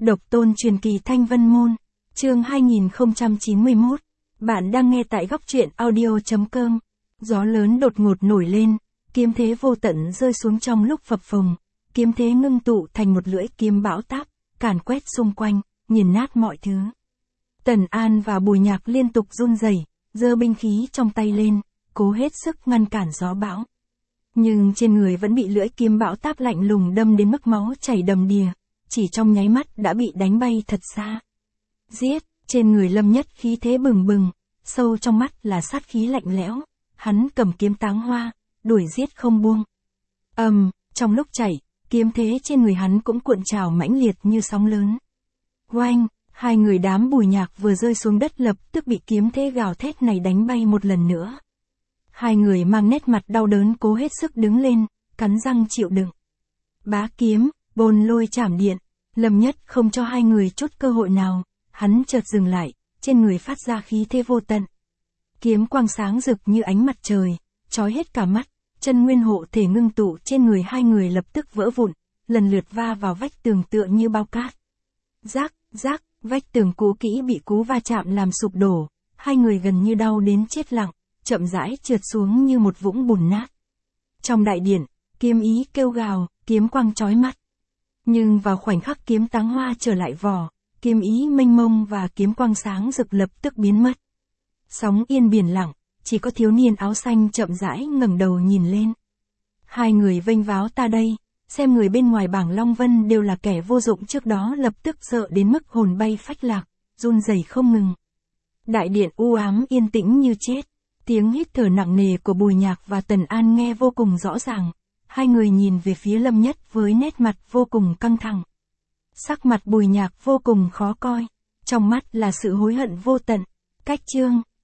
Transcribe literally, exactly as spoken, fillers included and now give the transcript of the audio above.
Độc tôn truyền kỳ Thanh Vân Môn, chương hai nghìn không trăm chín mươi mốt. Bạn đang nghe tại góc truyện audio.com. Gió lớn đột ngột nổi lên, kiếm thế vô tận rơi xuống trong lúc phập phồng, kiếm thế ngưng tụ thành một lưỡi kiếm bão táp, càn quét xung quanh, nghiền nát mọi thứ. Tần An và Bùi Nhạc liên tục run rẩy, giơ binh khí trong tay lên, cố hết sức ngăn cản gió bão. Nhưng trên người vẫn bị lưỡi kiếm bão táp lạnh lùng đâm đến mức máu chảy đầm đìa, chỉ trong nháy mắt đã bị đánh bay thật xa. Giết, trên người Lâm Nhất khí thế bừng bừng, sâu trong mắt là sát khí lạnh lẽo, hắn cầm kiếm táng hoa, đuổi giết không buông. Ầm, um, trong lúc chạy, kiếm thế trên người hắn cũng cuộn trào mãnh liệt như sóng lớn. Oanh, hai người đám Bùi Nhạc vừa rơi xuống đất lập tức bị kiếm thế gào thét này đánh bay một lần nữa. Hai người mang nét mặt đau đớn cố hết sức đứng lên, cắn răng chịu đựng. Bá kiếm, bồn lôi chảm điện, Lâm Nhất không cho hai người chút cơ hội nào, hắn chợt dừng lại, trên người phát ra khí thế vô tận. Kiếm quang sáng rực như ánh mặt trời, chói hết cả mắt, chân nguyên hộ thể ngưng tụ trên người hai người lập tức vỡ vụn, lần lượt va vào vách tường tựa như bao cát. Rác, rác, vách tường cũ kỹ bị cú va chạm làm sụp đổ, hai người gần như đau đến chết lặng, chậm rãi trượt xuống như một vũng bùn nát. Trong đại điện, kiếm ý kêu gào, kiếm quang chói mắt. Nhưng vào khoảnh khắc kiếm táng hoa trở lại vỏ, kiếm ý mênh mông và kiếm quang sáng rực lập tức biến mất. Sóng yên biển lặng, chỉ có thiếu niên áo xanh chậm rãi ngẩng đầu nhìn lên. Hai người vênh váo ta đây, xem người bên ngoài bảng Long Vân đều là kẻ vô dụng trước đó lập tức sợ đến mức hồn bay phách lạc, run rẩy không ngừng. Đại điện u ám yên tĩnh như chết, tiếng hít thở nặng nề của Bùi Nhạc và Tần An nghe vô cùng rõ ràng. Hai người nhìn về phía Lâm Nhất với nét mặt vô cùng căng thẳng. Sắc mặt Bùi Nhạc vô cùng khó coi, trong mắt là sự hối hận vô tận. Cách chương